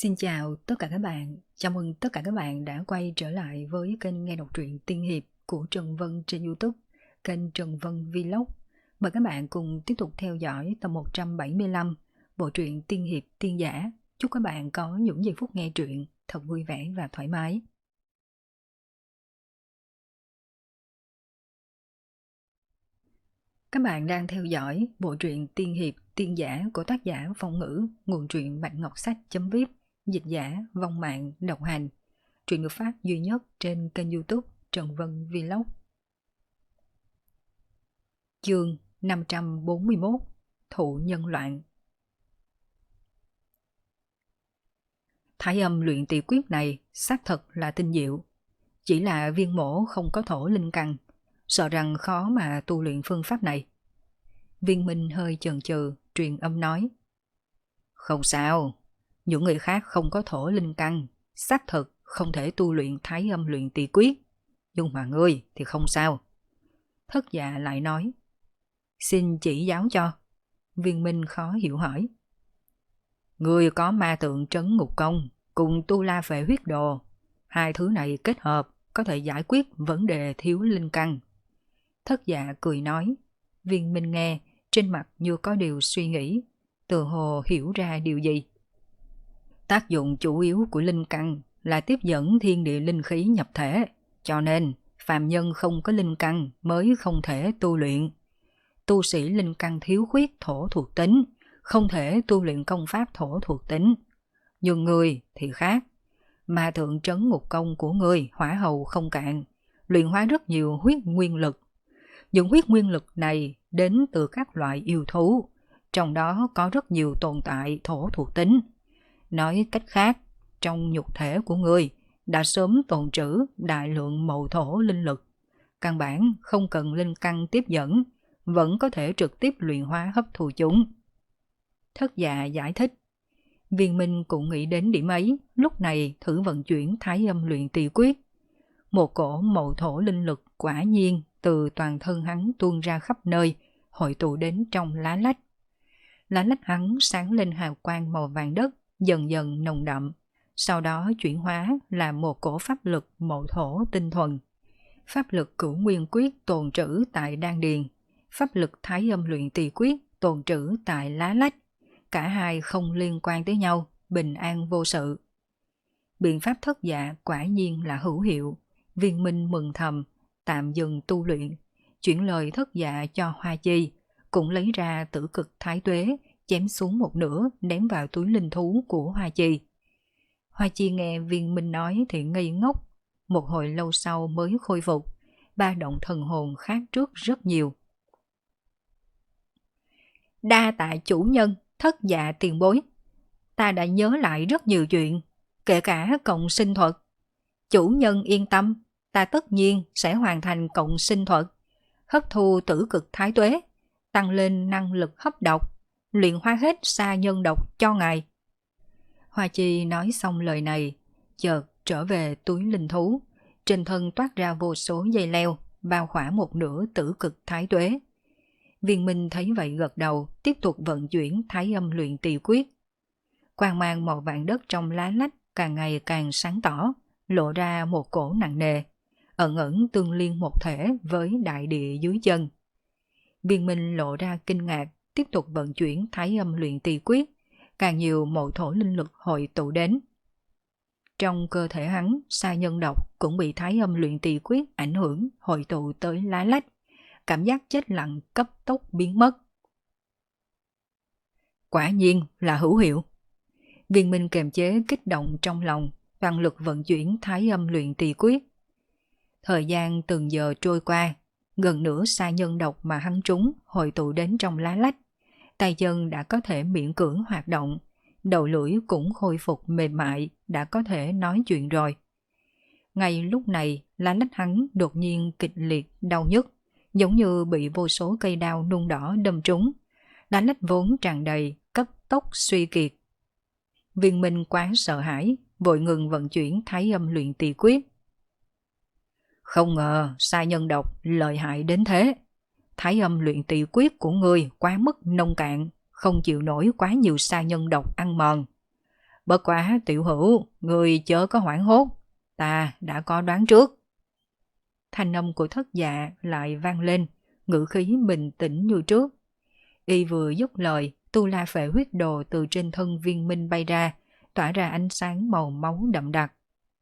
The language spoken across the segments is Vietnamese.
Xin chào tất cả các bạn, chào mừng tất cả các bạn đã quay trở lại với kênh nghe đọc truyện tiên hiệp của Trần Vân trên YouTube, kênh Trần Vân Vlog. Mời các bạn cùng tiếp tục theo dõi tập 175, bộ truyện tiên hiệp tiên giả. Chúc các bạn có những giây phút nghe truyện thật vui vẻ và thoải mái. Các bạn đang theo dõi bộ truyện tiên hiệp tiên giả của tác giả Phong Ngữ, nguồn truyện Bạch Ngọc Sách.vip, dịch giả Vong Mạng độc hành. Truyện được phát duy nhất trên kênh YouTube Trần Vân Vlog. Chương 541, Thụ nhân loạn. Thái âm luyện tỷ quyết này xác thật là tinh diệu. Chỉ là viên mổ không có thổ linh căn, sợ rằng khó mà tu luyện phương pháp này. Viên Minh hơi chần chừ, truyền âm nói: Không sao, những người khác không có thổ linh căn, xác thực không thể tu luyện thái âm luyện tỷ quyết, nhưng mà ngươi thì không sao. Thất Dạ lại nói: Xin chỉ giáo cho. Viên Minh khó hiểu hỏi: Ngươi có ma tượng trấn ngục công cùng tu la phệ huyết đồ, hai thứ này kết hợp có thể giải quyết vấn đề thiếu linh căn. Thất Dạ cười nói. Viên Minh nghe, trên mặt như có điều suy nghĩ, tự hồ hiểu ra điều gì. Tác dụng chủ yếu của linh căn là tiếp dẫn thiên địa linh khí nhập thể, cho nên phàm nhân không có linh căn mới không thể tu luyện. Tu sĩ linh căn thiếu khuyết thổ thuộc tính, không thể tu luyện công pháp thổ thuộc tính. Nhưng người thì khác. Ma thượng trấn ngục công của người hỏa hầu không cạn, luyện hóa rất nhiều huyết nguyên lực. Những huyết nguyên lực này đến từ các loại yêu thú, trong đó có rất nhiều tồn tại thổ thuộc tính. Nói cách khác, trong nhục thể của người đã sớm tồn trữ đại lượng mậu thổ linh lực. Căn bản không cần linh căn tiếp dẫn, vẫn có thể trực tiếp luyện hóa hấp thụ chúng. Thất Dạ giải thích. Viên Minh cũng nghĩ đến điểm ấy, lúc này thử vận chuyển thái âm luyện tỷ quyết. Một cổ mậu thổ linh lực quả nhiên từ toàn thân hắn tuôn ra khắp nơi, hội tụ đến trong lá lách. Lá lách hắn sáng lên hào quang màu vàng đất, dần dần nồng đậm, sau đó chuyển hóa là một cổ pháp lực mậu thổ tinh thuần. Pháp lực cửu nguyên quyết tồn trữ tại đan điền, pháp lực thái âm luyện tỷ quyết tồn trữ tại lá lách. Cả hai không liên quan tới nhau, bình an vô sự. Biện pháp Thất Dạ quả nhiên là hữu hiệu. Viên Minh mừng thầm, tạm dừng tu luyện, chuyển lời Thất Dạ cho Hoa Chi, cũng lấy ra tử cực thái tuế, chém xuống một nửa ném vào túi linh thú của Hoa Chi. Hoa Chi nghe Viên Minh nói thì ngây ngốc, một hồi lâu sau mới khôi phục, ba động thần hồn khác trước rất nhiều. Đa tạ chủ nhân, Thất Dạ tiền bối. Ta đã nhớ lại rất nhiều chuyện, kể cả cộng sinh thuật. Chủ nhân yên tâm, ta tất nhiên sẽ hoàn thành cộng sinh thuật, hấp thu tử cực thái tuế, tăng lên năng lực hấp độc, luyện hóa hết sa nhân độc cho ngài. Hoa Chi nói xong lời này, chợt trở về túi linh thú, trên thân toát ra vô số dây leo, bao khỏa một nửa tử cực thái tuế. Viên Minh thấy vậy gật đầu, tiếp tục vận chuyển thái âm luyện tỷ quyết. Quang mang màu vàng đất trong lá lách càng ngày càng sáng tỏ, lộ ra một cổ nặng nề, ẩn ẩn tương liên một thể với đại địa dưới chân. Viên Minh lộ ra kinh ngạc, tiếp tục vận chuyển thái âm luyện tỷ quyết, càng nhiều mậu thổ linh lực hội tụ đến. Trong cơ thể hắn, sa nhân độc cũng bị thái âm luyện tỷ quyết ảnh hưởng, hội tụ tới lá lách, cảm giác chết lặng cấp tốc biến mất. Quả nhiên là hữu hiệu. Viên Minh kềm chế kích động trong lòng, toàn lực vận chuyển thái âm luyện tỷ quyết. Thời gian từng giờ trôi qua, gần nửa sa nhân độc mà hắn trúng hội tụ đến trong lá lách. Tay chân đã có thể miễn cưỡng hoạt động, đầu lưỡi cũng khôi phục mềm mại, đã có thể nói chuyện rồi. Ngay lúc này, lá lách hắn đột nhiên kịch liệt đau nhức, giống như bị vô số cây đao nung đỏ đâm trúng. Lá lách vốn tràn đầy, cấp tốc suy kiệt. Viên Minh quá sợ hãi, vội ngừng vận chuyển thái âm luyện tỷ quyết. Không ngờ sa nhân độc lợi hại đến thế. Thái âm luyện tỷ quyết của ngươi quá mức nông cạn, không chịu nổi quá nhiều sa nhân độc ăn mòn. Bất quá tiểu hữu, người chớ có hoảng hốt, ta đã có đoán trước. Thanh âm của Thất Dạ lại vang lên, ngữ khí bình tĩnh như trước. Y vừa dứt lời, tu la phệ huyết đồ từ trên thân Viên Minh bay ra, tỏa ra ánh sáng màu máu đậm đặc.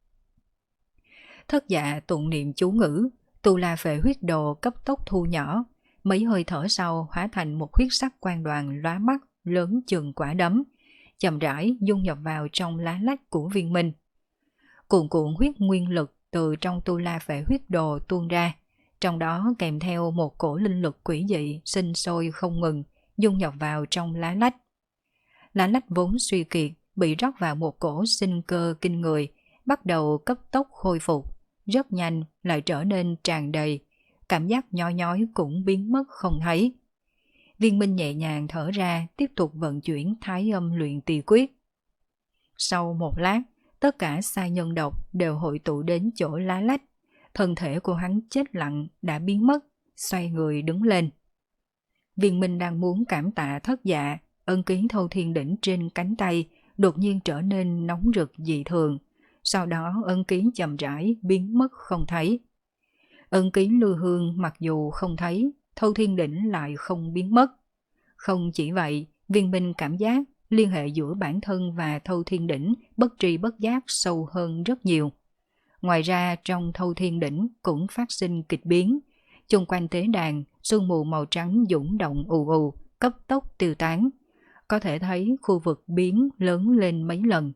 Thất Dạ tụng niệm chú ngữ, tu la phệ huyết đồ cấp tốc thu nhỏ, mấy hơi thở sau hóa thành một huyết sắc quang đoàn lóa mắt, lớn chừng quả đấm, chậm rãi dung nhập vào trong lá lách của Viên Minh. Cuồn cuộn huyết nguyên lực từ trong tu la phệ huyết đồ tuôn ra, trong đó kèm theo một cổ linh lực quỷ dị sinh sôi không ngừng, dung nhập vào trong lá lách. Lá lách vốn suy kiệt, bị rót vào một cổ sinh cơ kinh người, bắt đầu cấp tốc khôi phục, rất nhanh lại trở nên tràn đầy, cảm giác nhói nhói cũng biến mất không thấy. Viên Minh nhẹ nhàng thở ra, tiếp tục vận chuyển thái âm luyện tỳ quyết. Sau một lát, tất cả sai nhân độc đều hội tụ đến chỗ lá lách, thân thể của hắn chết lặng đã biến mất, xoay người đứng lên. Viên Minh đang muốn cảm tạ Thất Dạ, ân ký thâu thiên đỉnh trên cánh tay đột nhiên trở nên nóng rực dị thường, sau đó ân ký chậm rãi biến mất không thấy. Ân ký lưu hương mặc dù không thấy, thâu thiên đỉnh lại không biến mất. Không chỉ vậy, Viên Minh cảm giác liên hệ giữa bản thân và thâu thiên đỉnh bất tri bất giác sâu hơn rất nhiều. Ngoài ra trong thâu thiên đỉnh cũng phát sinh kịch biến, chung quanh tế đàn sương mù màu trắng dũng động ù ù, cấp tốc tiêu tán. Có thể thấy khu vực biến lớn lên mấy lần.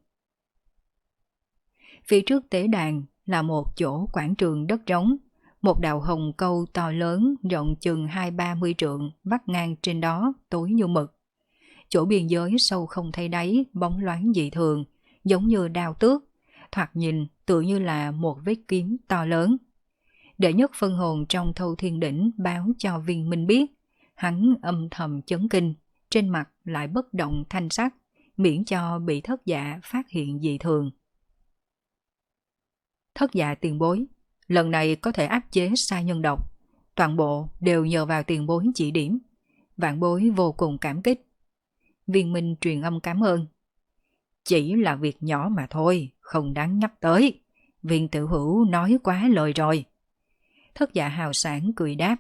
Phía trước tế đàn là một chỗ quảng trường đất trống, một đạo hồng câu to lớn rộng chừng 20-30 trượng vắt ngang trên đó tối như mực. Chỗ biên giới sâu không thấy đáy, bóng loáng dị thường, giống như đao tước, thoạt nhìn tựa như là một vết kiếm to lớn. Đệ nhất phân hồn trong thâu thiên đỉnh báo cho Viên Minh biết, hắn âm thầm chấn kinh, trên mặt lại bất động thanh sắc, miễn cho bị Thất Dạ phát hiện dị thường. Thất Dạ tiền bối, lần này có thể áp chế sai nhân độc, toàn bộ đều nhờ vào tiền bối chỉ điểm. Vạn bối vô cùng cảm kích. Viên Minh truyền âm cảm ơn. Chỉ là việc nhỏ mà thôi, không đáng nhắc tới. Viên Tiểu Hữu nói quá lời rồi. Thất Dạ hào sảng cười đáp.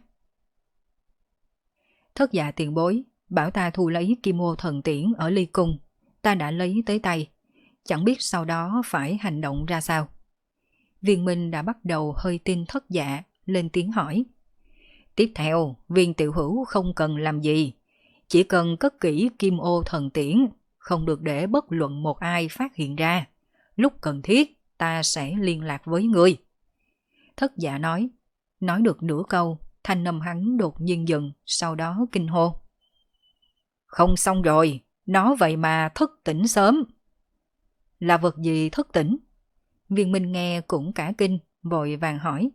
Thất Dạ tiền bối, bảo ta thu lấy Kim Ô Thần Tiễn ở Ly Cung. Ta đã lấy tới tay, chẳng biết sau đó phải hành động ra sao. Viên Minh đã bắt đầu hơi tin Thất Dạ, lên tiếng hỏi. Tiếp theo, Viên Tiểu Hữu không cần làm gì, chỉ cần cất kỹ Kim Ô Thần Tiễn, không được để bất luận một ai phát hiện ra. Lúc cần thiết, ta sẽ liên lạc với ngươi. Thất Dạ nói được nửa câu, thanh âm hắn đột nhiên dừng, sau đó kinh hô. Không xong rồi, nó vậy mà thức tỉnh sớm. Là vật gì thức tỉnh? Viên Minh nghe cũng cả kinh, vội vàng hỏi.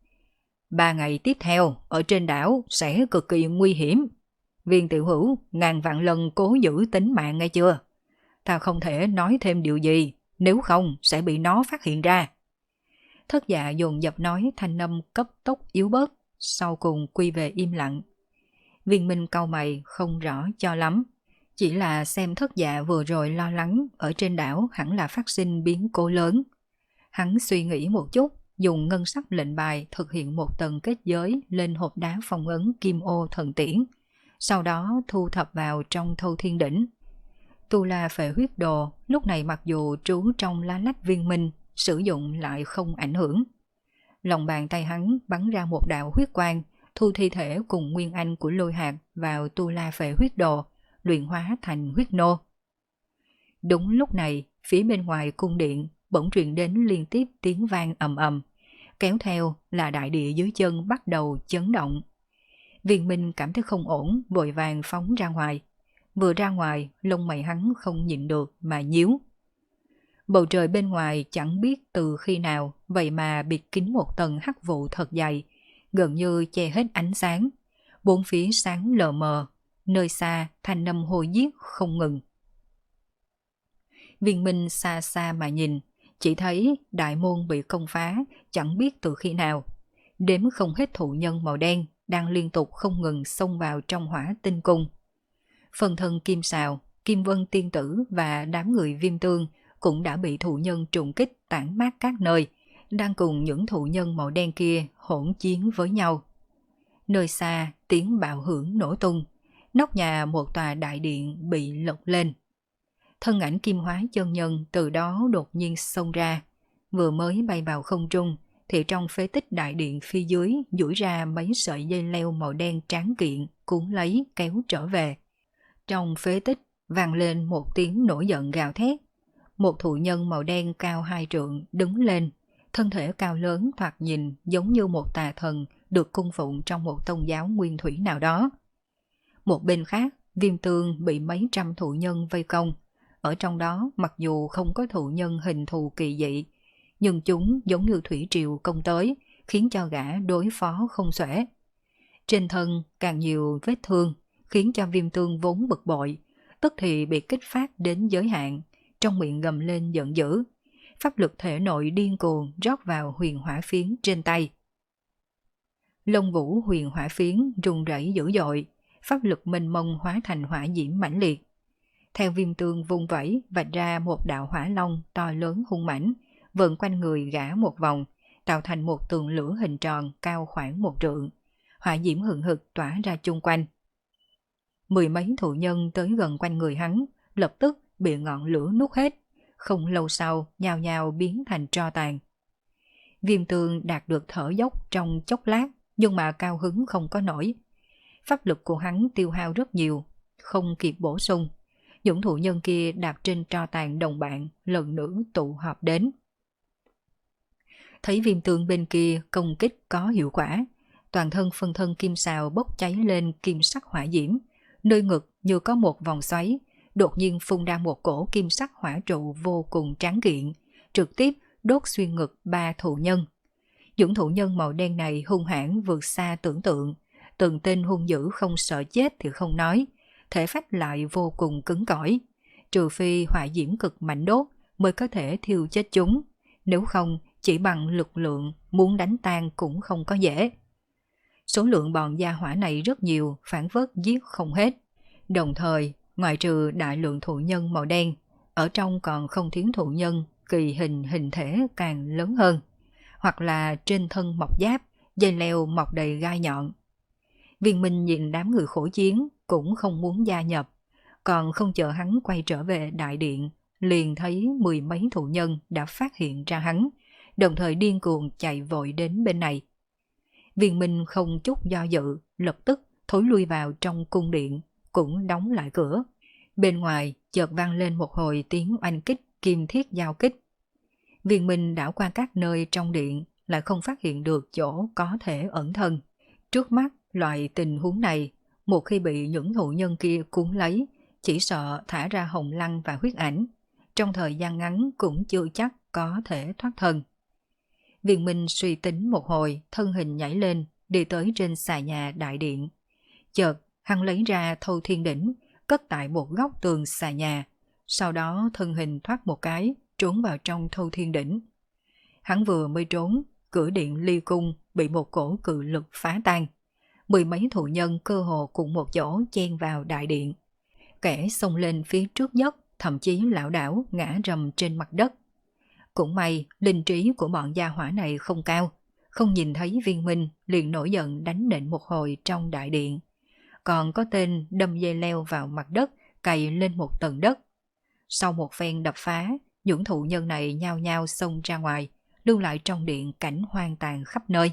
3 ngày tiếp theo, ở trên đảo sẽ cực kỳ nguy hiểm. Viên Tiểu Hữu ngàn vạn lần cố giữ tính mạng nghe chưa? Ta không thể nói thêm điều gì, nếu không sẽ bị nó phát hiện ra. Thất Dạ dồn dập nói, thanh âm cấp tốc yếu bớt, sau cùng quy về im lặng. Viên Minh cau mày không rõ cho lắm, chỉ là xem Thất Dạ vừa rồi lo lắng ở trên đảo hẳn là phát sinh biến cố lớn. Hắn suy nghĩ một chút, dùng ngân sắc lệnh bài thực hiện một tầng kết giới lên hộp đá phong ấn Kim Ô Thần Tiễn, sau đó thu thập vào trong thâu thiên đỉnh. Tu La Phệ Huyết Đồ lúc này mặc dù trú trong lá lách Viên Minh, sử dụng lại không ảnh hưởng. Lòng bàn tay hắn bắn ra một đạo huyết quang, thu thi thể cùng nguyên anh của Lôi Hạc vào Tu La Phệ Huyết Đồ, luyện hóa thành huyết nô. Đúng lúc này, phía bên ngoài cung điện bỗng truyền đến liên tiếp tiếng vang ầm ầm, kéo theo là đại địa dưới chân bắt đầu chấn động. Viên Minh cảm thấy không ổn, vội vàng phóng ra ngoài. Vừa ra ngoài, lông mày hắn không nhịn được mà nhíu. Bầu trời bên ngoài chẳng biết từ khi nào vậy mà bịt kín một tầng hắc vụ thật dày, gần như che hết ánh sáng. Bốn phía sáng lờ mờ, nơi xa thanh âm hô giết không ngừng. Viên Minh xa xa mà nhìn, chỉ thấy đại môn bị công phá chẳng biết từ khi nào. Đếm không hết thụ nhân màu đen đang liên tục không ngừng xông vào trong hỏa tinh cung. Phần thân Kim Sào, Kim Vân Tiên Tử và đám người Viêm Tương cũng đã bị thụ nhân trùng kích tản mát các nơi, đang cùng những thụ nhân màu đen kia hỗn chiến với nhau. Nơi xa, tiếng bạo hưởng nổ tung, nóc nhà một tòa đại điện bị lật lên. Thân ảnh kim hóa chân nhân từ đó đột nhiên xông ra, vừa mới bay vào không trung thì trong phế tích đại điện phía dưới duỗi ra mấy sợi dây leo màu đen tráng kiện cuốn lấy kéo trở về. Trong phế tích vang lên một tiếng nổi giận gào thét. Một thụ nhân màu đen cao 2 trượng đứng lên, thân thể cao lớn thoạt nhìn giống như một tà thần được cung phụng trong một tôn giáo nguyên thủy nào đó. Một bên khác, Viêm Tương bị mấy trăm thụ nhân vây công. Ở trong đó mặc dù không có thụ nhân hình thù kỳ dị, nhưng chúng giống như thủy triều công tới, khiến cho gã đối phó không xuể. Trên thân càng nhiều vết thương, khiến cho Viêm Tương vốn bực bội, tức thì bị kích phát đến giới hạn, trong miệng gầm lên giận dữ. Pháp lực thể nội điên cuồng rót vào huyền hỏa phiến trên tay. Lông vũ huyền hỏa phiến rung rẩy dữ dội, pháp lực mênh mông hóa thành hỏa diễm mãnh liệt. Theo Viêm Tương vung vẩy vạch ra một đạo hỏa long to lớn hung mãnh, vờn quanh người gã một vòng, tạo thành một tường lửa hình tròn cao khoảng 1 trượng. Hỏa diễm hừng hực tỏa ra chung quanh. 10 mấy thụ nhân tới gần quanh người hắn, lập tức bị ngọn lửa nuốt hết, không lâu sau nhào nhào biến thành tro tàn. Viêm Tương đạt được thở dốc trong chốc lát, nhưng mà cao hứng không có nổi. Pháp lực của hắn tiêu hao rất nhiều, không kịp bổ sung. Những thụ nhân kia đạp trên tro tàn đồng bạn lần nữa tụ họp đến. Thấy Viêm Tương bên kia công kích có hiệu quả, toàn thân phân thân kim xào bốc cháy lên kim sắc hỏa diễm, nơi ngực như có một vòng xoáy, đột nhiên phun ra một cổ kim sắc hỏa trụ vô cùng tráng kiện, trực tiếp đốt xuyên ngực 3 thụ nhân. Những thụ nhân màu đen này hung hãn vượt xa tưởng tượng, từng tên hung dữ không sợ chết thì không nói, thể phách lại vô cùng cứng cỏi, trừ phi hỏa diễm cực mạnh đốt mới có thể thiêu chết chúng, nếu không chỉ bằng lực lượng muốn đánh tan cũng không có dễ. Số lượng bọn gia hỏa này rất nhiều, phản phất giết không hết. Đồng thời, ngoại trừ đại lượng thụ nhân màu đen, ở trong còn không thiếu thụ nhân kỳ hình thể càng lớn hơn, hoặc là trên thân mọc giáp, dây leo mọc đầy gai nhọn. Viên Minh nhìn đám người khổ chiến cũng không muốn gia nhập, còn không chờ hắn quay trở về đại điện, liền thấy 10 mấy thụ nhân đã phát hiện ra hắn, đồng thời điên cuồng chạy vội đến bên này. Viên Minh không chút do dự, lập tức thối lui vào trong cung điện, cũng đóng lại cửa. Bên ngoài chợt vang lên một hồi tiếng oanh kích kim thiết giao kích. Viên Minh đảo qua các nơi trong điện, lại không phát hiện được chỗ có thể ẩn thân. Trước mắt loại tình huống này, một khi bị những thụ nhân kia cuốn lấy, chỉ sợ thả ra hồng lăng và huyết ảnh, trong thời gian ngắn cũng chưa chắc có thể thoát thân. Viên Minh suy tính một hồi, thân hình nhảy lên, đi tới trên xà nhà đại điện. Chợt, hắn lấy ra Thâu Thiên Đỉnh, cất tại một góc tường xà nhà, sau đó thân hình thoát một cái, trốn vào trong Thâu Thiên Đỉnh. Hắn vừa mới trốn, cửa điện ly cung bị một cổ cự lực phá tan. 10 mấy thụ nhân cơ hồ cùng một chỗ chen vào đại điện. Kẻ xông lên phía trước nhất, thậm chí lảo đảo ngã rầm trên mặt đất. Cũng may, linh trí của bọn gia hỏa này không cao, không nhìn thấy Viên Minh liền nổi giận đánh nện một hồi trong đại điện. Còn có tên đâm dây leo vào mặt đất, cày lên một tầng đất. Sau một phen đập phá, những thụ nhân này nhao nhao xông ra ngoài, lưu lại trong điện cảnh hoang tàn khắp nơi.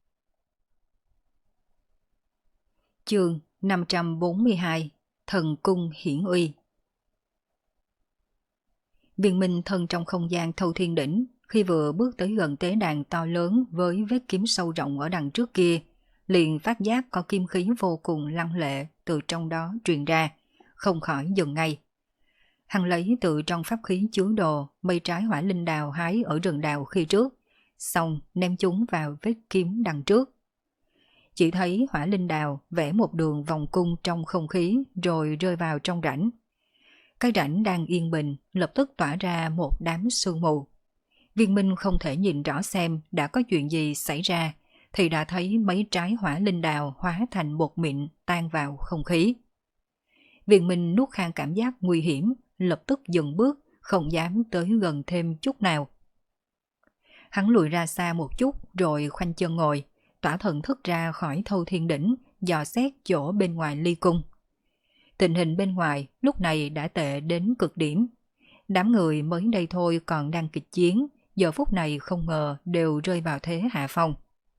Chương 542 Thần Cung Hiển Uy. Viên Minh thân trong không gian Thâu Thiên Đỉnh, khi vừa bước tới gần tế đàn to lớn với vết kiếm sâu rộng ở đằng trước kia, liền phát giác có kim khí vô cùng lăng lệ từ trong đó truyền ra, không khỏi dừng ngay. Hắn lấy từ trong pháp khí chứa đồ mây trái hỏa linh đào hái ở rừng đào khi trước, xong ném chúng vào vết kiếm đằng trước. Chỉ thấy hỏa linh đào vẽ một đường vòng cung trong không khí rồi rơi vào trong rãnh. Cái rãnh đang yên bình lập tức tỏa ra một đám sương mù. Viên Minh không thể nhìn rõ xem đã có chuyện gì xảy ra, thì đã thấy mấy trái hỏa linh đào hóa thành bột mịn tan vào không khí. Viên Minh nuốt khan cảm giác nguy hiểm, lập tức dừng bước, không dám tới gần thêm chút nào. Hắn lùi ra xa một chút rồi khoanh chân ngồi, tỏa thần thức ra khỏi Thâu Thiên Đỉnh, dò xét chỗ bên ngoài ly cung. Tình hình bên ngoài lúc này đã tệ đến cực điểm. Đám người mới đây thôi còn đang kịch chiến, giờ phút này không ngờ đều rơi vào thế hạ phong.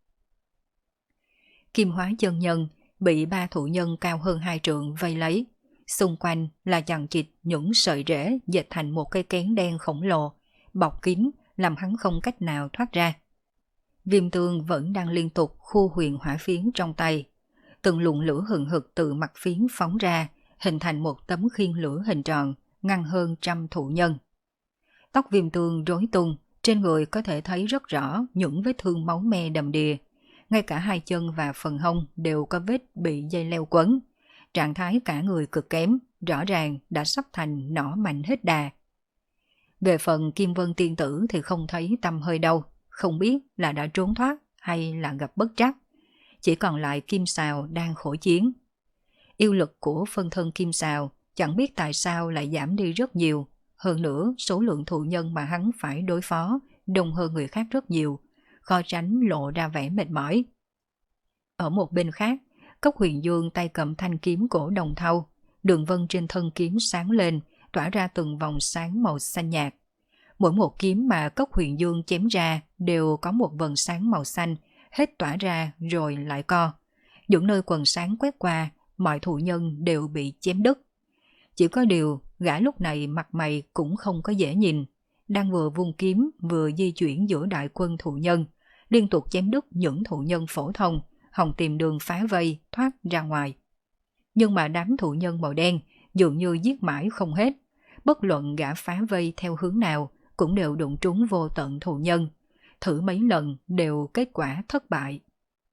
Kim Hóa chân nhân bị 3 thụ nhân cao hơn 2 trượng vây lấy. Xung quanh là chằng chịt những sợi rễ dệt thành một cây kén đen khổng lồ, bọc kín làm hắn không cách nào thoát ra. Viêm Tương vẫn đang liên tục khu huyền hỏa phiến trong tay. Từng luồng lửa hừng hực từ mặt phiến phóng ra, hình thành một tấm khiên lửa hình tròn, ngăn hơn 100 thụ nhân. Tóc Viêm Tương rối tung, trên người có thể thấy rất rõ những vết thương máu me đầm đìa. Ngay cả hai chân và phần hông đều có vết bị dây leo quấn. Trạng thái cả người cực kém, rõ ràng đã sắp thành nỏ mạnh hết đà. Về phần Kim Vân tiên tử thì không thấy tăm hơi đâu, không biết là đã trốn thoát hay là gặp bất trắc. Chỉ còn lại Kim Sào đang khổ chiến. Yêu lực của phân thân Kim Sào chẳng biết tại sao lại giảm đi rất nhiều. Hơn nữa, số lượng thụ nhân mà hắn phải đối phó đông hơn người khác rất nhiều, khó tránh lộ ra vẻ mệt mỏi. Ở một bên khác, Cốc Huyền Dương tay cầm thanh kiếm cổ đồng thau, đường vân trên thân kiếm sáng lên, tỏa ra từng vòng sáng màu xanh nhạt. Mỗi một kiếm mà Cốc Huyền Dương chém ra đều có một vầng sáng màu xanh, hết tỏa ra rồi lại co. Những nơi quần sáng quét qua, mọi thụ nhân đều bị chém đứt. Chỉ có điều, gã lúc này mặt mày cũng không có dễ nhìn, đang vừa vung kiếm vừa di chuyển giữa đại quân thụ nhân, liên tục chém đứt những thụ nhân phổ thông, hòng tìm đường phá vây thoát ra ngoài. Nhưng mà đám thụ nhân màu đen dường như giết mãi không hết, bất luận gã phá vây theo hướng nào cũng đều đụng trúng vô tận thụ nhân, thử mấy lần đều kết quả thất bại.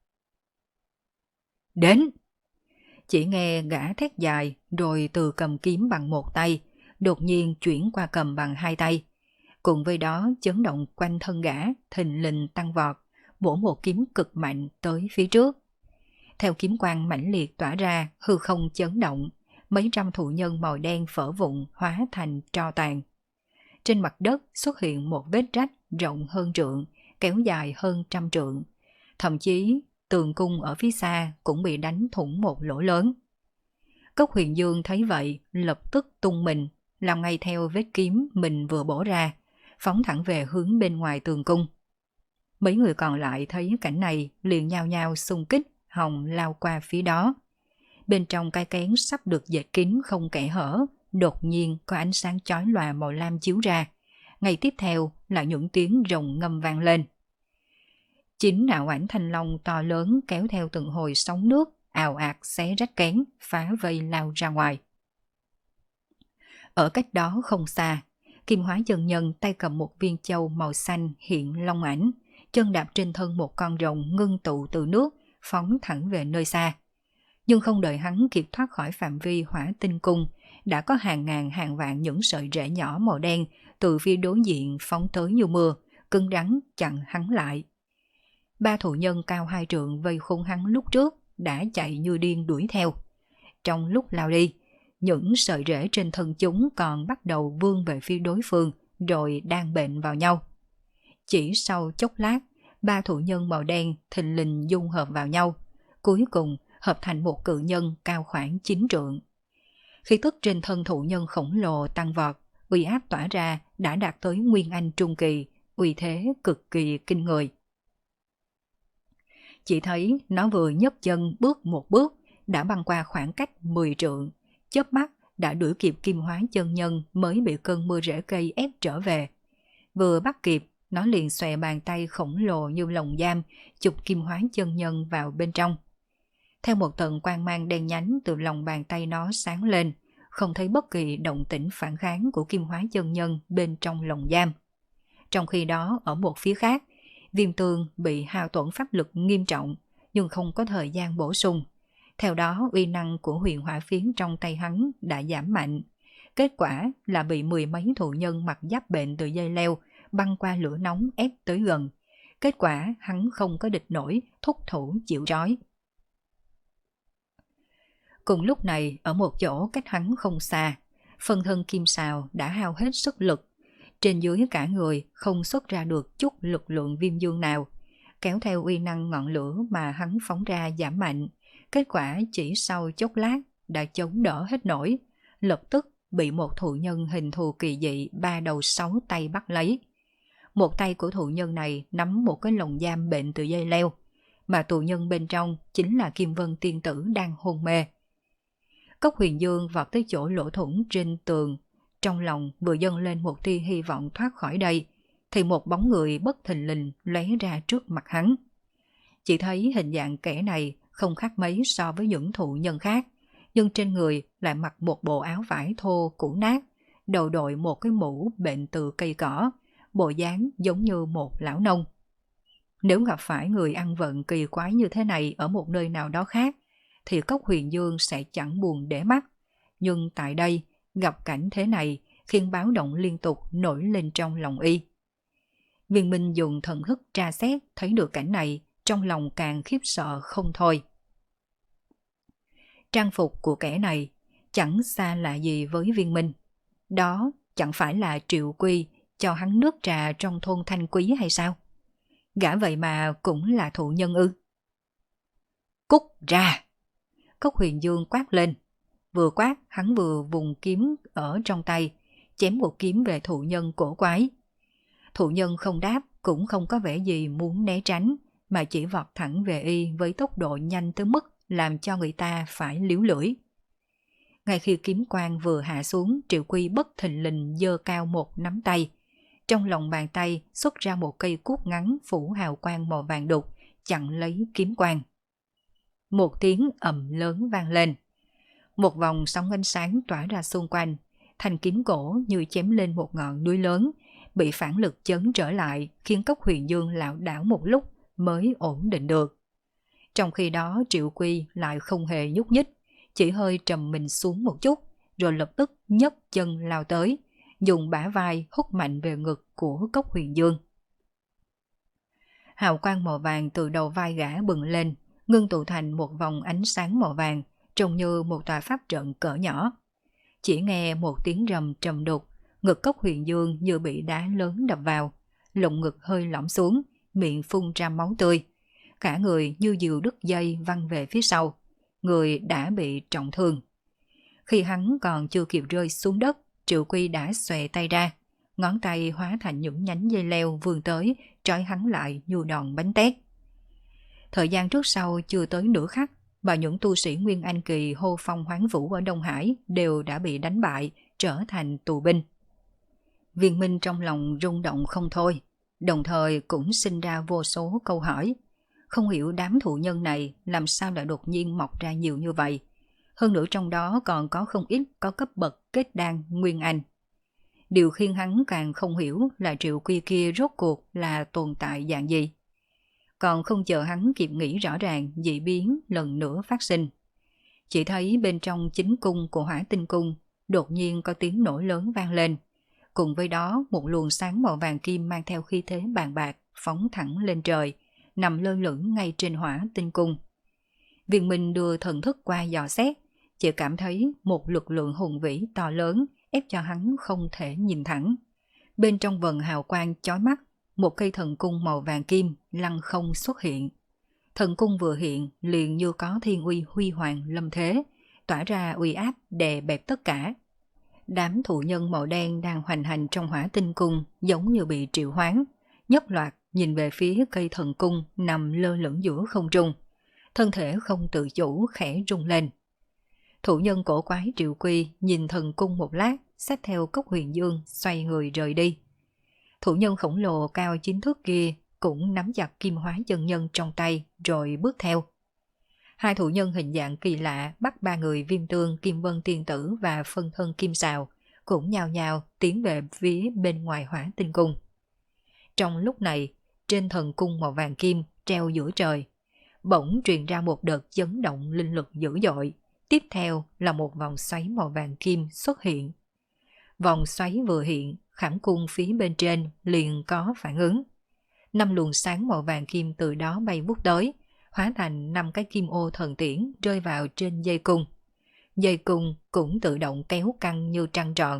Đến! Chỉ nghe gã thét dài rồi từ cầm kiếm bằng một tay, đột nhiên chuyển qua cầm bằng hai tay. Cùng với đó chấn động quanh thân gã thình lình tăng vọt, bổ một kiếm cực mạnh tới phía trước. Theo kiếm quang mãnh liệt tỏa ra, hư không chấn động, mấy trăm thụ nhân màu đen vỡ vụn hóa thành tro tàn. Trên mặt đất xuất hiện một vết rách rộng hơn trượng, kéo dài hơn 100 trượng. Thậm chí tường cung ở phía xa cũng bị đánh thủng một lỗ lớn. Cốc Huyền Dương thấy vậy, lập tức tung mình, làm ngay theo vết kiếm mình vừa bổ ra, phóng thẳng về hướng bên ngoài tường cung. Mấy người còn lại thấy cảnh này liền nhao nhao xung kích, hòng lao qua phía đó. Bên trong cái kén sắp được dệt kín không kẽ hở, đột nhiên có ánh sáng chói lòa màu lam chiếu ra. Ngay tiếp theo là những tiếng rồng ngâm vang lên. Chính ảo ảnh thanh long to lớn kéo theo từng hồi sóng nước, ào ạt xé rách kén, phá vây lao ra ngoài. Ở cách đó không xa, Kim Hóa chân nhân tay cầm một viên châu màu xanh hiện long ảnh, chân đạp trên thân một con rồng ngưng tụ từ nước, phóng thẳng về nơi xa. Nhưng không đợi hắn kịp thoát khỏi phạm vi hỏa tinh cung, đã có hàng ngàn hàng vạn những sợi rễ nhỏ màu đen từ phía đối diện phóng tới như mưa, cứng rắn chặn hắn lại. 3 thụ nhân cao 2 trượng vây khung hắn lúc trước đã chạy như điên đuổi theo. Trong lúc lao đi, những sợi rễ trên thân chúng còn bắt đầu vươn về phía đối phương rồi đang bệnh vào nhau. Chỉ sau chốc lát, 3 thụ nhân màu đen thình lình dung hợp vào nhau, cuối cùng hợp thành một cự nhân cao khoảng 9 trượng. Khí tức trên thân thụ nhân khổng lồ tăng vọt, uy áp tỏa ra đã đạt tới Nguyên Anh Trung Kỳ, uy thế cực kỳ kinh người. Chỉ thấy nó vừa nhấc chân bước một bước, đã băng qua khoảng cách 10 trượng, chớp mắt đã đuổi kịp Kim Hóa chân nhân mới bị cơn mưa rễ cây ép trở về. Vừa bắt kịp, nó liền xòe bàn tay khổng lồ như lồng giam, chụp Kim Hóa chân nhân vào bên trong. Theo một tầng quang mang đen nhánh từ lòng bàn tay nó sáng lên, không thấy bất kỳ động tĩnh phản kháng của Kim Hóa chân nhân bên trong lồng giam. Trong khi đó, ở một phía khác, Viêm Tương bị hao tổn pháp lực nghiêm trọng, nhưng không có thời gian bổ sung. Theo đó, uy năng của huyền hỏa phiến trong tay hắn đã giảm mạnh. Kết quả là bị 10 mấy thụ nhân mặc giáp bệnh từ dây leo băng qua lửa nóng ép tới gần. Kết quả hắn không có địch nổi, thúc thủ chịu trói. Cùng lúc này, ở một chỗ cách hắn không xa, Phân thân kim sào đã hao hết sức lực, trên dưới cả người không xuất ra được chút lực lượng viêm dương nào, kéo theo uy năng ngọn lửa mà hắn phóng ra giảm mạnh. Kết quả chỉ sau chốc lát đã chống đỡ hết nổi, lập tức bị một thụ nhân hình thù kỳ dị 3 đầu 6 tay bắt lấy. Một tay của thụ nhân này nắm một cái lồng giam bệnh từ dây leo, mà tù nhân bên trong chính là Kim Vân tiên tử đang hôn mê. Cốc Huyền Dương vọt tới chỗ lỗ thủng trên tường, trong lòng vừa dâng lên một tia hy vọng thoát khỏi đây, thì một bóng người bất thình lình lóe ra trước mặt hắn. Chỉ thấy hình dạng kẻ này không khác mấy so với những thụ nhân khác, nhưng trên người lại mặc một bộ áo vải thô cũ nát, đầu đội một cái mũ bệnh từ cây cỏ, bộ dáng giống như một lão nông. Nếu gặp phải người ăn vận kỳ quái như thế này ở một nơi nào đó khác, thì Cốc Huyền Dương sẽ chẳng buồn để mắt. Nhưng tại đây, gặp cảnh thế này khiến báo động liên tục nổi lên trong lòng y. Viên Minh dùng thần thức tra xét, thấy được cảnh này, trong lòng càng khiếp sợ không thôi. Trang phục của kẻ này chẳng xa lạ gì với Viên Minh. Đó chẳng phải là Triệu Quy cho hắn nước trà trong thôn Thanh Quý hay sao? Gã vậy mà cũng là thụ nhân ư? Cút ra! Cốc Huyền Dương quát lên. Vừa quát, hắn vừa vùng kiếm ở trong tay, chém một kiếm về thụ nhân cổ quái. Thụ nhân không đáp, cũng không có vẻ gì muốn né tránh, mà chỉ vọt thẳng về y với tốc độ nhanh tới mức làm cho người ta phải liếu lưỡi. Ngay khi kiếm quang vừa hạ xuống, Triệu Quy bất thình lình giơ cao một nắm tay. Trong lòng bàn tay xuất ra một cây cuốc ngắn phủ hào quang màu vàng đục, chặn lấy kiếm quang. Một tiếng ầm lớn vang lên. Một vòng sóng ánh sáng tỏa ra xung quanh, thanh kiếm cổ như chém lên một ngọn núi lớn, bị phản lực chấn trở lại, khiến Cốc Huyền Dương lảo đảo một lúc mới ổn định được. Trong khi đó Triệu Quy lại không hề nhúc nhích, chỉ hơi trầm mình xuống một chút, rồi lập tức nhấc chân lao tới, dùng bả vai hút mạnh về ngực của Cốc Huyền Dương. Hào quang màu vàng từ đầu vai gã bừng lên, ngưng tụ thành một vòng ánh sáng màu vàng, trông như một tòa pháp trận cỡ nhỏ. Chỉ nghe một tiếng rầm trầm đục, ngực Cốc Huyền Dương như bị đá lớn đập vào, lồng ngực hơi lõm xuống, miệng phun ra máu tươi. Cả người như diều đứt dây văng về phía sau, người đã bị trọng thương. Khi hắn còn chưa kịp rơi xuống đất, Triệu Quy đã xòe tay ra, ngón tay hóa thành những nhánh dây leo vươn tới, trói hắn lại như đòn bánh tét. Thời gian trước sau chưa tới nửa khắc, mà những tu sĩ Nguyên Anh Kỳ hô phong hoán vũ ở Đông Hải đều đã bị đánh bại, trở thành tù binh. Viên Minh trong lòng rung động không thôi, đồng thời cũng sinh ra vô số câu hỏi. Không hiểu đám thụ nhân này làm sao lại đột nhiên mọc ra nhiều như vậy. Hơn nữa trong đó còn có không ít có cấp bậc kết đan Nguyên Anh. Điều khiến hắn càng không hiểu là Triệu Quy kia rốt cuộc là tồn tại dạng gì. Còn không chờ hắn kịp nghĩ rõ ràng, dị biến lần nữa phát sinh. Chỉ thấy bên trong chính cung của Hỏa Tinh Cung đột nhiên có tiếng nổ lớn vang lên. Cùng với đó một luồng sáng màu vàng kim mang theo khí thế bàn bạc phóng thẳng lên trời, nằm lơ lửng ngay trên Hỏa Tinh Cung. Viên Minh đưa thần thức qua dò xét, chỉ cảm thấy một lực lượng hùng vĩ to lớn ép cho hắn không thể nhìn thẳng. Bên trong vần hào quang chói mắt, một cây thần cung màu vàng kim lăng không xuất hiện. Thần cung vừa hiện liền như có thiên uy huy hoàng lâm thế, tỏa ra uy áp đè bẹp tất cả. Đám thụ nhân màu đen đang hoành hành trong Hỏa Tinh Cung giống như bị triệu hoán, nhất loạt nhìn về phía cây thần cung nằm lơ lửng giữa không trung, thân thể không tự chủ khẽ rung lên. Thụ nhân cổ quái Triệu Quy nhìn thần cung một lát, xách theo Cốc Huyền Dương xoay người rời đi. Thụ nhân khổng lồ cao 9 thước kia cũng nắm chặt kim hóa chân nhân trong tay rồi bước theo. Hai thụ nhân hình dạng kỳ lạ bắt ba người Viêm Tương, Kim Vân Tiên Tử và phân thân Kim Sào cũng nhao nhao tiến về phía bên ngoài Hỏa Tinh Cung. Trong lúc này, trên thần cung màu vàng kim treo giữa trời, bỗng truyền ra một đợt chấn động linh lực dữ dội. Tiếp theo là một vòng xoáy màu vàng kim xuất hiện. Vòng xoáy vừa hiện, khảm cung phía bên trên liền có phản ứng. 5 luồng sáng màu vàng kim từ đó bay vút tới, hóa thành 5 cái kim ô thần tiễn rơi vào trên dây cung. dây cung cũng tự động kéo căng như trăng tròn.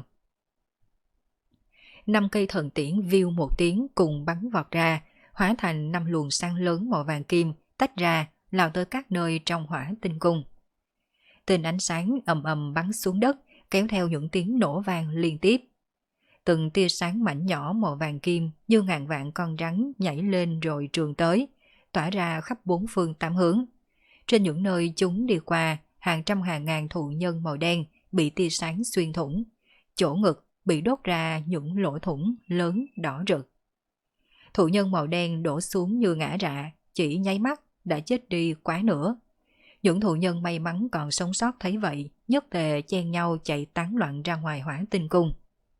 5 cây thần tiễn viu một tiếng cùng bắn vọt ra, hóa thành 5 luồng sáng lớn màu vàng kim tách ra, lao tới các nơi trong hỏa tinh cung. Tên ánh sáng ầm ầm bắn xuống đất, kéo theo những tiếng nổ vang liên tiếp. Từng tia sáng mảnh nhỏ màu vàng kim như ngàn vạn con rắn nhảy lên rồi trường tới, tỏa ra khắp bốn phương tám hướng. Trên những nơi chúng đi qua, hàng trăm hàng ngàn thụ nhân màu đen bị tia sáng xuyên thủng, chỗ ngực bị đốt ra những lỗ thủng lớn đỏ rực. Thụ nhân màu đen đổ xuống như ngã rạ, chỉ nháy mắt đã chết đi quá nửa. Những thụ nhân may mắn còn sống sót thấy vậy, nhất tề chen nhau chạy tán loạn ra ngoài hỏa tinh cung.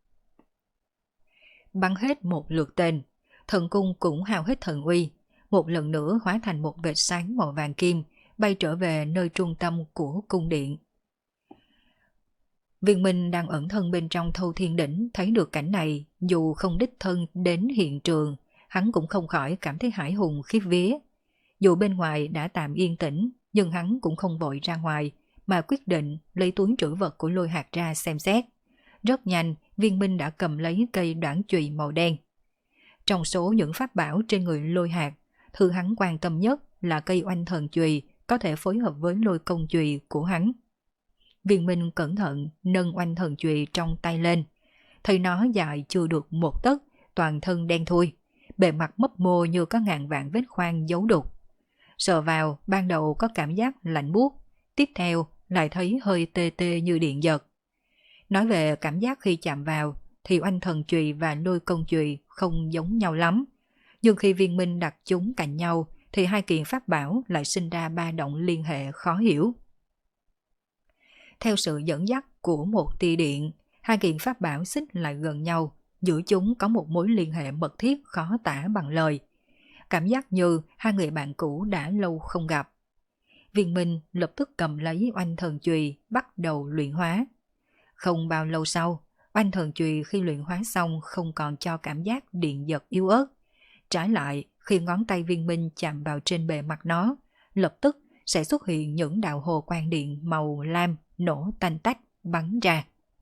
Bắn hết một lượt tên, thần cung cũng hao hết thần uy, một lần nữa hóa thành một vệt sáng màu vàng kim, bay trở về nơi trung tâm của cung điện. Viên Minh đang ẩn thân bên trong Thâu Thiên Đỉnh thấy được cảnh này, dù không đích thân đến hiện trường, hắn cũng không khỏi cảm thấy hãi hùng khiếp vía. Dù bên ngoài đã tạm yên tĩnh, nhưng hắn cũng không vội ra ngoài, mà quyết định lấy túi trữ vật của Lôi Hạc ra xem xét. Rất nhanh, Viên Minh đã cầm lấy cây đoản chùy màu đen. Trong số những pháp bảo trên người Lôi Hạc, thứ hắn quan tâm nhất là cây oanh thần chùy có thể phối hợp với lôi công chùy của hắn. Viên Minh cẩn thận nâng oanh thần chùy trong tay lên, thấy nó dài chưa được một tấc, toàn thân đen thui, bề mặt mấp mô như có ngàn vạn vết khoan dấu đục. Sờ vào, ban đầu có cảm giác lạnh buốt, tiếp theo lại thấy hơi tê tê như điện giật. Nói về cảm giác khi chạm vào, thì oanh thần chùy và lôi công chùy không giống nhau lắm. Nhưng khi Viên Minh đặt chúng cạnh nhau, thì hai kiện pháp bảo lại sinh ra ba động liên hệ khó hiểu. Theo sự dẫn dắt của một tia điện, hai kiện pháp bảo xích lại gần nhau, giữa chúng có một mối liên hệ mật thiết khó tả bằng lời. Cảm giác như hai người bạn cũ đã lâu không gặp. Viên Minh lập tức cầm lấy oanh thần chùy bắt đầu luyện hóa. Không bao lâu sau, oanh thần chùy khi luyện hóa xong không còn cho cảm giác điện giật yếu ớt. Trái lại, khi ngón tay Viên Minh chạm vào trên bề mặt nó, lập tức sẽ xuất hiện những đạo hồ quang điện màu lam nổ tanh tách bắn ra.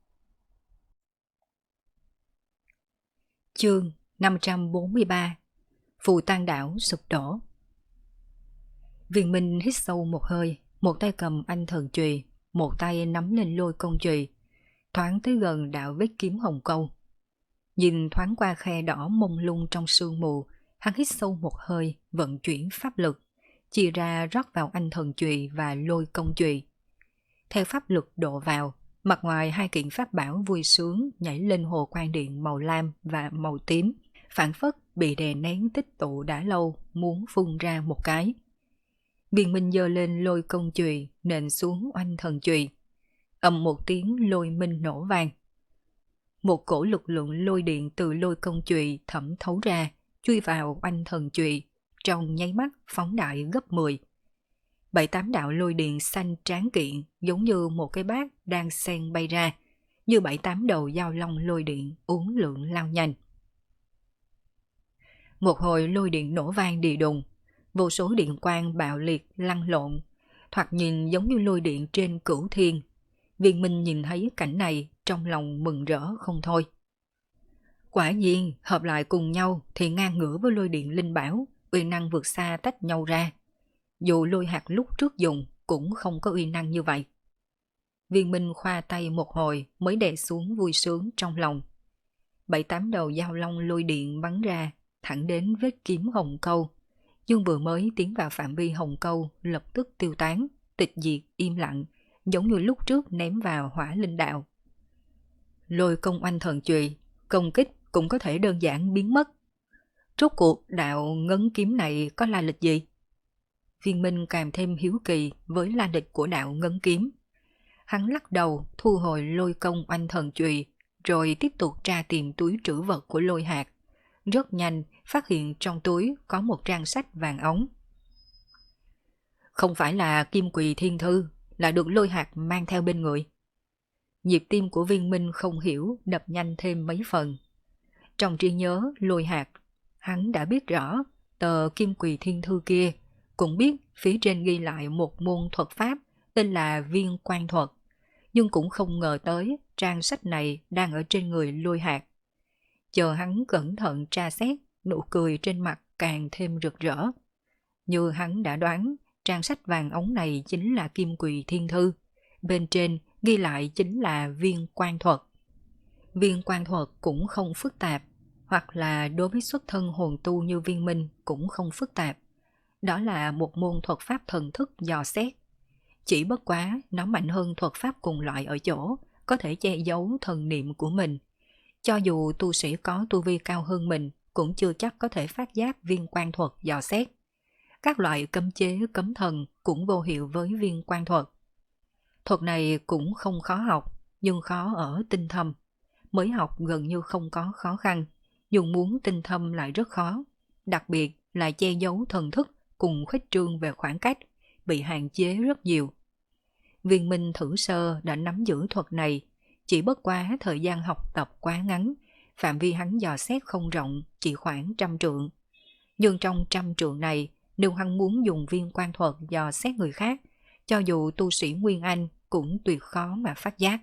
Chương 543 Phù Tăng Đảo sụp đổ. Viên Minh hít sâu một hơi, một tay cầm anh thần chùy, một tay nắm lên lôi công chùy, thoáng tới gần đạo vết kiếm hồng câu. Nhìn thoáng qua khe đỏ mông lung trong sương mù, hắn hít sâu một hơi, vận chuyển pháp lực, chia ra rót vào anh thần chùy và lôi công chùy. Theo pháp lực đổ vào, mặt ngoài hai kiện pháp bảo vui sướng nhảy lên hồ quang điện màu lam và màu tím, phản phất bị đè nén tích tụ đã lâu, muốn phun ra một cái. Viên Minh giơ lên lôi công chùy, nện xuống oanh thần chùy. Ầm một tiếng lôi minh nổ vang. Một cổ lực lượng lôi điện từ lôi công chùy thẩm thấu ra, chui vào oanh thần chùy, trong nháy mắt phóng đại gấp 10. 7-8 đạo lôi điện xanh tráng kiện giống như một cái bát đang xen bay ra, như 7-8 đầu dao long lôi điện uốn lượn lao nhanh. Một hồi lôi điện nổ vang đì đùng, vô số điện quang bạo liệt lăn lộn, thoạt nhìn giống như lôi điện trên cửu thiên. Viên Minh nhìn thấy cảnh này trong lòng mừng rỡ không thôi. Quả nhiên hợp lại cùng nhau thì ngang ngửa với lôi điện linh bảo, uy năng vượt xa tách nhau ra. Dù lôi hạt lúc trước dùng cũng không có uy năng như vậy. Viên Minh khoa tay một hồi mới đè xuống vui sướng trong lòng. 7-8 đầu dao long lôi điện bắn ra, thẳng đến vết kiếm hồng câu. Nhưng vừa mới tiến vào phạm vi hồng câu lập tức tiêu tán, tịch diệt im lặng, giống như lúc trước ném vào hỏa linh đạo. Lôi công oanh thần chùy, công kích cũng có thể đơn giản biến mất. Rốt cuộc đạo ngấn kiếm này có la lịch gì? Viên Minh càng thêm hiếu kỳ với la lịch của đạo ngấn kiếm. Hắn lắc đầu thu hồi lôi công oanh thần chùy, rồi tiếp tục tra tìm túi trữ vật của lôi hạt. Rất nhanh phát hiện trong túi có một trang sách vàng ống. Không phải là Kim Quỳ Thiên Thư, là được lôi hạt mang theo bên người. Nhịp tim của Viên Minh không hiểu đập nhanh thêm mấy phần. Trong trí nhớ lôi hạt, hắn đã biết rõ tờ Kim Quỳ Thiên Thư kia, cũng biết phía trên ghi lại một môn thuật pháp tên là Viên Quan Thuật. nhưng cũng không ngờ tới trang sách này đang ở trên người Lôi Hạc. Chờ hắn cẩn thận tra xét, nụ cười trên mặt càng thêm rực rỡ. Như hắn đã đoán, trang sách vàng ống này chính là Kim Quỳ Thiên Thư. Bên trên ghi lại chính là viên quan thuật. Viên quan thuật cũng không phức tạp, hoặc là đối với xuất thân hồn tu như Viên Minh cũng không phức tạp. Đó là một môn thuật pháp thần thức dò xét. Chỉ bất quá nó mạnh hơn thuật pháp cùng loại ở chỗ có thể che giấu thần niệm của mình. Cho dù tu sĩ có tu vi cao hơn mình cũng chưa chắc có thể phát giác viên quan thuật dò xét. Các loại cấm chế cấm thần cũng vô hiệu với viên quan thuật. Thuật này cũng không khó học, nhưng khó ở tinh thâm. Mới học gần như không có khó khăn, nhưng muốn tinh thâm lại rất khó. Đặc biệt là che giấu thần thức cùng khuếch trương về khoảng cách, bị hạn chế rất nhiều. Viên Minh thử sơ đã nắm giữ thuật này, chỉ bất quá thời gian học tập quá ngắn, phạm vi hắn dò xét không rộng, chỉ khoảng 100 trượng. Nhưng trong 100 trượng này, nếu hắn muốn dùng viên quan thuật dò xét người khác, cho dù tu sĩ Nguyên Anh cũng tuyệt khó mà phát giác.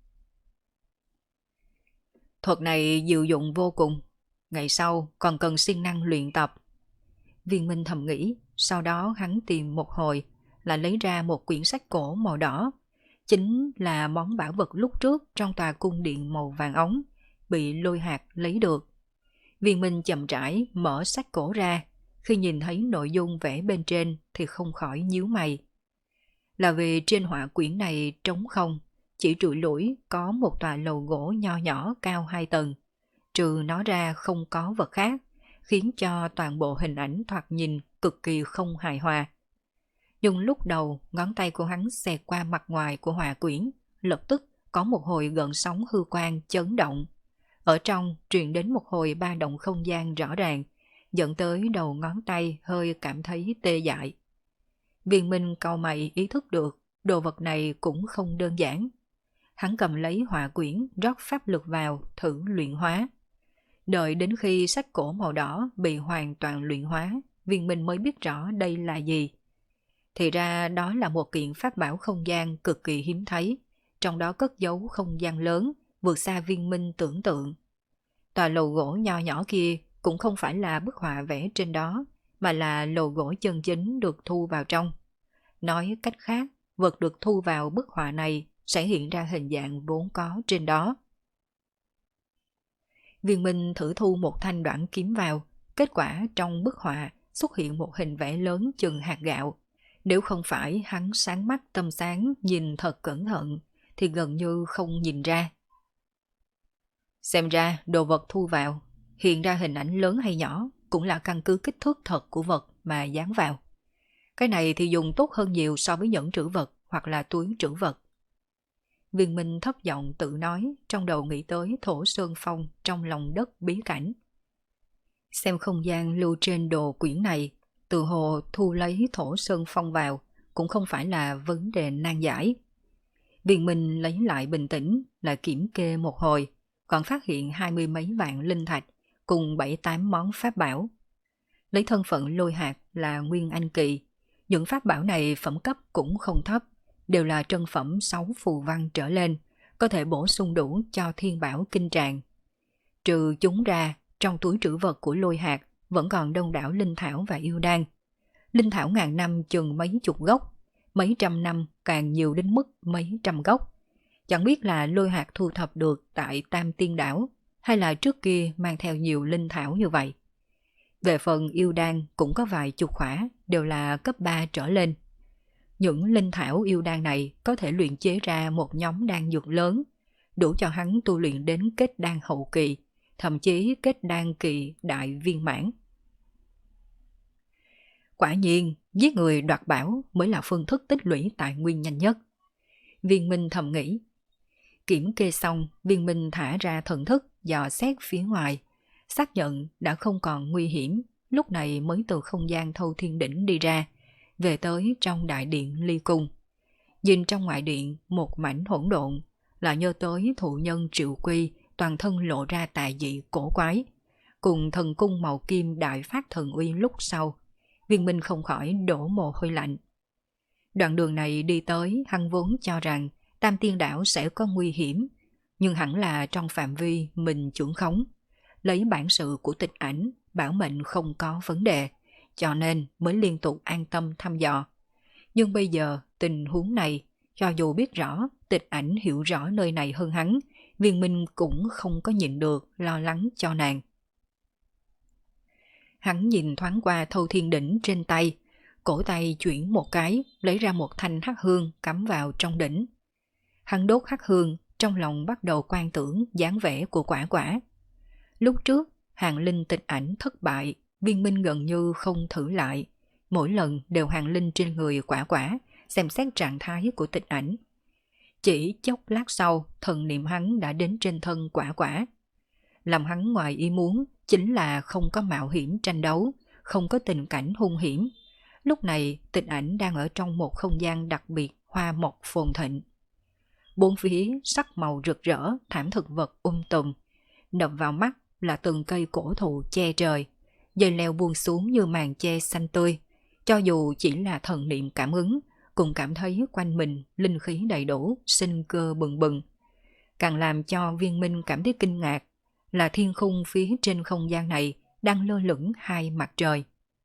Thuật này diệu dụng vô cùng, ngày sau còn cần siêng năng luyện tập. Viên Minh thầm nghĩ, sau đó hắn tìm một hồi, là lấy ra một quyển sách cổ màu đỏ, chính là món bảo vật lúc trước trong tòa cung điện màu vàng ống, bị Lôi Hạc lấy được. Viên Minh chậm rãi mở sách cổ ra, khi nhìn thấy nội dung vẽ bên trên thì không khỏi nhíu mày. Là vì trên họa quyển này trống không, chỉ trụi lủi có một tòa lầu gỗ nho nhỏ cao 2 tầng. Trừ nó ra không có vật khác, khiến cho toàn bộ hình ảnh thoạt nhìn cực kỳ không hài hòa. Nhưng lúc đầu, ngón tay của hắn xẹt qua mặt ngoài của họa quyển, lập tức có một hồi gợn sóng hư quan chấn động. Ở trong truyền đến một hồi ba động không gian rõ ràng, dẫn tới đầu ngón tay hơi cảm thấy tê dại. Viên Minh cau mày ý thức được, đồ vật này cũng không đơn giản. Hắn cầm lấy họa quyển, rót pháp lực vào, thử luyện hóa. Đợi đến khi sách cổ màu đỏ bị hoàn toàn luyện hóa, Viên Minh mới biết rõ đây là gì. Thì ra đó là một kiện pháp bảo không gian cực kỳ hiếm thấy, trong đó cất giấu không gian lớn, vượt xa Viên Minh tưởng tượng. Tòa lầu gỗ nho nhỏ kia cũng không phải là bức họa vẽ trên đó, mà là lầu gỗ chân chính được thu vào trong. Nói cách khác, vật được thu vào bức họa này sẽ hiện ra hình dạng vốn có trên đó. Viên Minh thử thu một thanh đoạn kiếm vào, kết quả trong bức họa xuất hiện một hình vẽ lớn chừng hạt gạo. Nếu không phải hắn sáng mắt tâm sáng nhìn thật cẩn thận, thì gần như không nhìn ra. Xem ra đồ vật thu vào, hiện ra hình ảnh lớn hay nhỏ cũng là căn cứ kích thước thật của vật mà dán vào. Cái này thì dùng tốt hơn nhiều so với nhẫn trữ vật hoặc là túi trữ vật. Viên Minh thấp giọng tự nói, trong đầu nghĩ tới Thổ Sơn Phong trong lòng đất bí cảnh. Xem không gian lưu trên đồ quyển này, tự hồ thu lấy Thổ Sơn Phong vào cũng không phải là vấn đề nan giải. Viên Minh lấy lại bình tĩnh, lại kiểm kê một hồi, còn phát hiện 20 mấy vạn linh thạch cùng 7-8 món pháp bảo. Lấy thân phận Lôi Hạc là Nguyên Anh Kỳ, những pháp bảo này phẩm cấp cũng không thấp, đều là trân phẩm 6 phù văn trở lên, có thể bổ sung đủ cho thiên bảo kinh tràng. Trừ chúng ra, trong túi trữ vật của Lôi Hạc vẫn còn đông đảo linh thảo và yêu đan. Linh thảo ngàn năm chừng mấy chục gốc, mấy trăm năm càng nhiều đến mức mấy trăm gốc. Chẳng biết là Lôi Hạc thu thập được tại Tam Tiên Đảo, hay là trước kia mang theo nhiều linh thảo như vậy. Về phần yêu đan cũng có vài chục khỏa, đều là cấp 3 trở lên. Những linh thảo yêu đan này có thể luyện chế ra một nhóm đan dược lớn, đủ cho hắn tu luyện đến kết đan hậu kỳ, thậm chí kết đan kỳ đại viên mãn. Quả nhiên, giết người đoạt bảo mới là phương thức tích lũy tài nguyên nhanh nhất. Viên Minh thầm nghĩ. Kiểm kê xong, Viên Minh thả ra thần thức dò xét phía ngoài, xác nhận đã không còn nguy hiểm, lúc này mới từ không gian Thâu Thiên Đỉnh đi ra, về tới trong đại điện Ly Cung. Nhìn trong ngoại điện một mảnh hỗn độn, là nhớ tới thụ nhân Triệu Quy toàn thân lộ ra tà dị cổ quái, cùng thần cung màu kim đại phát thần uy lúc sau. Viên Minh không khỏi đổ mồ hôi lạnh. Đoạn đường này đi tới, hắn vốn cho rằng Tam Tiên Đảo sẽ có nguy hiểm, nhưng hẳn là trong phạm vi mình chuẩn khống. Lấy bản sự của Tịch Ảnh, bảo mệnh không có vấn đề, cho nên mới liên tục an tâm thăm dò. Nhưng bây giờ tình huống này, cho dù biết rõ Tịch Ảnh hiểu rõ nơi này hơn hắn, Viên Minh cũng không có nhịn được lo lắng cho nàng. Hắn nhìn thoáng qua Thâu Thiên Đỉnh trên tay, cổ tay chuyển một cái, lấy ra một thanh hắc hương cắm vào trong đỉnh. Hắn đốt hắc hương, trong lòng bắt đầu quan tưởng dáng vẻ của quả quả. Lúc trước, hàng linh Tịch Ảnh thất bại, Viên Minh gần như không thử lại. Mỗi lần đều hàng linh trên người quả quả, xem xét trạng thái của Tịch Ảnh. Chỉ chốc lát sau, thần niệm hắn đã đến trên thân quả quả. Làm hắn ngoài ý muốn chính là không có mạo hiểm tranh đấu, không có tình cảnh hung hiểm. Lúc này Tịch Ảnh đang ở trong một không gian đặc biệt hoa mộc phồn thịnh. Bốn phía sắc màu rực rỡ, thảm thực vật tùm. Đập vào mắt là từng cây cổ thụ che trời, dây leo buông xuống như màn che xanh tươi. Cho dù chỉ là thần niệm cảm ứng, cũng cảm thấy quanh mình linh khí đầy đủ, sinh cơ bừng bừng. Càng làm cho Viên Minh cảm thấy kinh ngạc là thiên khung phía trên không gian này đang lơ lửng hai mặt trời.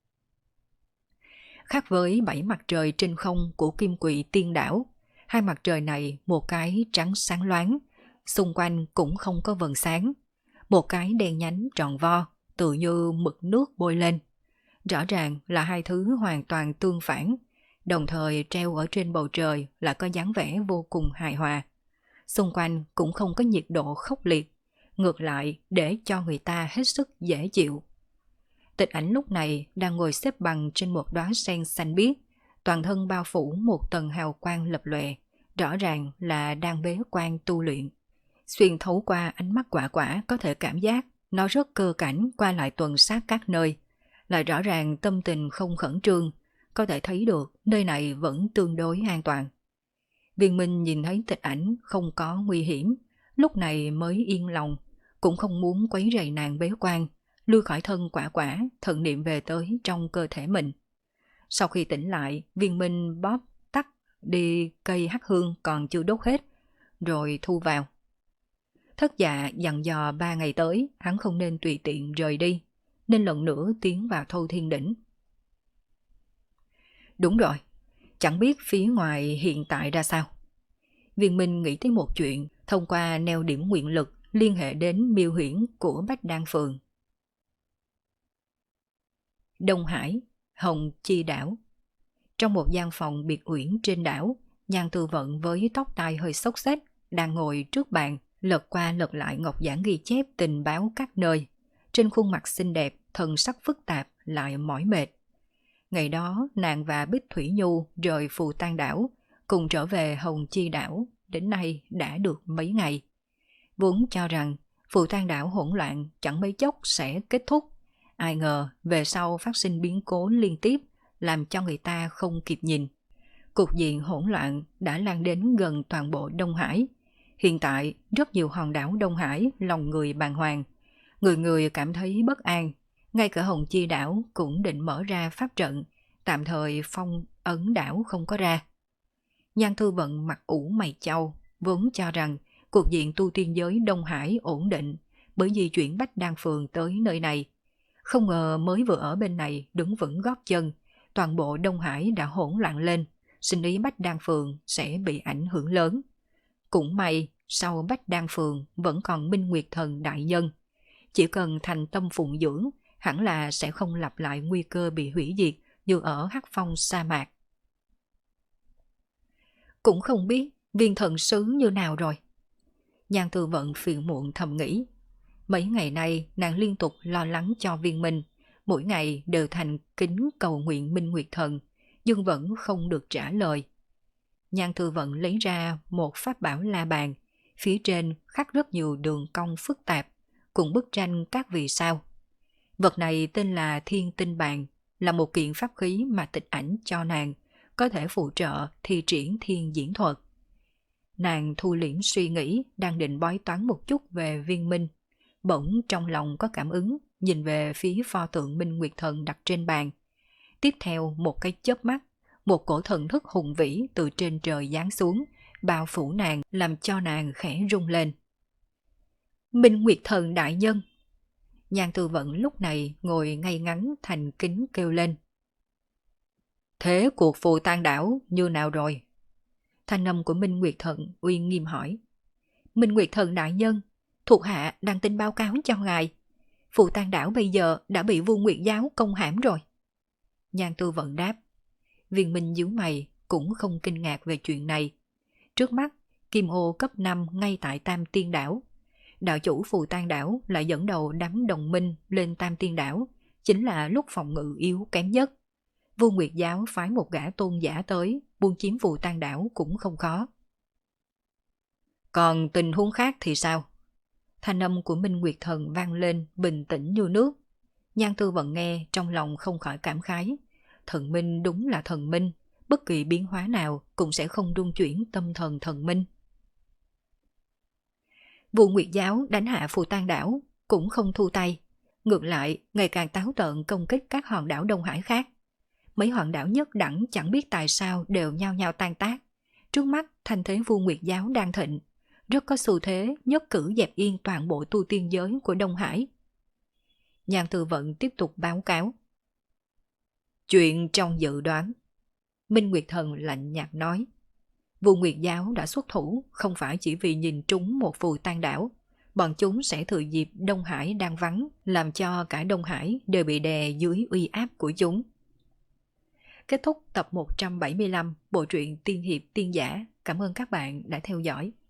Khác với 7 mặt trời trên không của Kim Quỷ Tiên Đảo, hai mặt trời này một cái trắng sáng loáng, xung quanh cũng không có vầng sáng. Một cái đen nhánh tròn vo, tự như mực nước bôi lên. Rõ ràng là hai thứ hoàn toàn tương phản, đồng thời treo ở trên bầu trời là có dáng vẻ vô cùng hài hòa. Xung quanh cũng không có nhiệt độ khốc liệt, ngược lại để cho người ta hết sức dễ chịu. Tịch Ảnh lúc này đang ngồi xếp bằng trên một đóa sen xanh biếc, toàn thân bao phủ một tầng hào quang lập lòe, rõ ràng là đang bế quan tu luyện. Xuyên thấu qua ánh mắt quả quả có thể cảm giác nó rất cơ cảnh qua lại tuần sát các nơi, lại rõ ràng tâm tình không khẩn trương, có thể thấy được nơi này vẫn tương đối an toàn. Viên Minh nhìn thấy Tịch Ảnh không có nguy hiểm, lúc này mới yên lòng, cũng không muốn quấy rầy nàng bế quan, lui khỏi thân quả quả, thần niệm về tới trong cơ thể mình. Sau khi tỉnh lại, Viên Minh bóp tắt đi cây hắc hương còn chưa đốt hết, rồi thu vào. Thất Dạ dặn dò 3 ngày tới, hắn không nên tùy tiện rời đi, nên lần nữa tiến vào Thâu Thiên Đỉnh. Đúng rồi, chẳng biết phía ngoài hiện tại ra sao. Viên Minh nghĩ tới một chuyện, thông qua neo điểm nguyện lực liên hệ đến miêu huyễn của Bách Đan Phường. Đông Hải, Hồng Chi Đảo. Trong một gian phòng biệt uyển trên đảo, Nhan Tư Vận với tóc tai hơi xốc xếch đang ngồi trước bàn, lật qua lật lại ngọc giản ghi chép tình báo các nơi. Trên khuôn mặt xinh đẹp, thần sắc phức tạp lại mỏi mệt. Ngày đó, nàng và Bích Thủy Nhu rời Phù Tang Đảo, cùng trở về Hồng Chi Đảo, đến nay đã được mấy ngày. Vốn cho rằng Phù Tang Đảo hỗn loạn chẳng mấy chốc sẽ kết thúc. Ai ngờ về sau phát sinh biến cố liên tiếp, làm cho người ta không kịp nhìn. Cục diện hỗn loạn đã lan đến gần toàn bộ Đông Hải. Hiện tại, rất nhiều hòn đảo Đông Hải lòng người bàng hoàng. Người người cảm thấy bất an. Ngay cả Hồng Chi Đảo cũng định mở ra pháp trận, tạm thời phong ấn đảo không có ra. Nhan Thư Vận mặt ủ mày chau, vốn cho rằng cuộc diện tu tiên giới Đông Hải ổn định bởi di chuyển Bách Đan Phường tới nơi này. Không ngờ mới vừa ở bên này đứng vững gót chân, toàn bộ Đông Hải đã hỗn loạn lên, sinh ý Bách Đan Phường sẽ bị ảnh hưởng lớn. Cũng may, sau Bách Đan Phường vẫn còn Minh Nguyệt Thần đại nhân. Chỉ cần thành tâm phụng dưỡng, hẳn là sẽ không lặp lại nguy cơ bị hủy diệt như ở Hắc Phong sa mạc. Cũng không biết viên thần sứ như nào rồi. Nhan Tư Vận phiền muộn thầm nghĩ. Mấy ngày nay nàng liên tục lo lắng cho Viên Minh, mỗi ngày đều thành kính cầu nguyện Minh Nguyệt Thần, nhưng vẫn không được trả lời. Nhan Tư Vận lấy ra một pháp bảo la bàn, phía trên khắc rất nhiều đường cong phức tạp, cùng bức tranh các vì sao. Vật này tên là Thiên Tinh Bàn, là một kiện pháp khí mà Tịch Ảnh cho nàng, có thể phụ trợ thi triển thiên diễn thuật. Nàng thu liễm suy nghĩ, đang định bói toán một chút về Viên Minh. Bỗng trong lòng có cảm ứng, nhìn về phía pho tượng Minh Nguyệt Thần đặt trên bàn. Tiếp theo một cái chớp mắt, một cổ thần thức hùng vĩ từ trên trời giáng xuống, bao phủ nàng làm cho nàng khẽ rung lên. Minh Nguyệt Thần đại nhân! Nhan Tư Vận lúc này ngồi ngay ngắn thành kính kêu lên. Thế cuộc phù tan đảo như nào rồi? Thanh âm của Minh Nguyệt Thần uy nghiêm hỏi. Minh Nguyệt Thần đại nhân, thuộc hạ đang tin báo cáo cho ngài. Phù tan đảo bây giờ đã bị Vu Nguyệt giáo công hãm rồi. Nhan Tư Vận đáp. Viên Minh nhíu mày cũng không kinh ngạc về chuyện này. Trước mắt, Kim Ô cấp 5 ngay tại Tam Tiên đảo. Đạo chủ Phù Tan đảo lại dẫn đầu đám đồng minh lên Tam Tiên đảo, chính là lúc phòng ngự yếu kém nhất. Vu Nguyệt giáo phái một gã tôn giả tới, buôn chiếm Phù Tan đảo cũng không khó. Còn tình huống khác thì sao? Thanh âm của Minh Nguyệt Thần vang lên bình tĩnh như nước. Nhan Tư Vận nghe trong lòng không khỏi cảm khái. Thần minh đúng là thần minh, bất kỳ biến hóa nào cũng sẽ không rung chuyển tâm thần thần minh. Vu Nguyệt giáo đánh hạ Phù Tan đảo cũng không thu tay, ngược lại ngày càng táo tợn công kích các hòn đảo Đông Hải khác. Mấy hòn đảo nhất đẳng chẳng biết tại sao đều nhao nhao tan tác. Trước mắt thanh thế Vu Nguyệt giáo đang thịnh, rất có xu thế nhất cử dẹp yên toàn bộ tu tiên giới của Đông Hải. Nhan Tư Vận tiếp tục báo cáo. Chuyện trong dự đoán. Minh Nguyệt Thần lạnh nhạt nói. Vu Nguyệt giáo đã xuất thủ không phải chỉ vì nhìn trúng một Phù Tan đảo. Bọn chúng sẽ thừa dịp Đông Hải đang vắng, làm cho cả Đông Hải đều bị đè dưới uy áp của chúng. Kết thúc tập 175 bộ truyện Tiên Hiệp Tiên Giả. Cảm ơn các bạn đã theo dõi.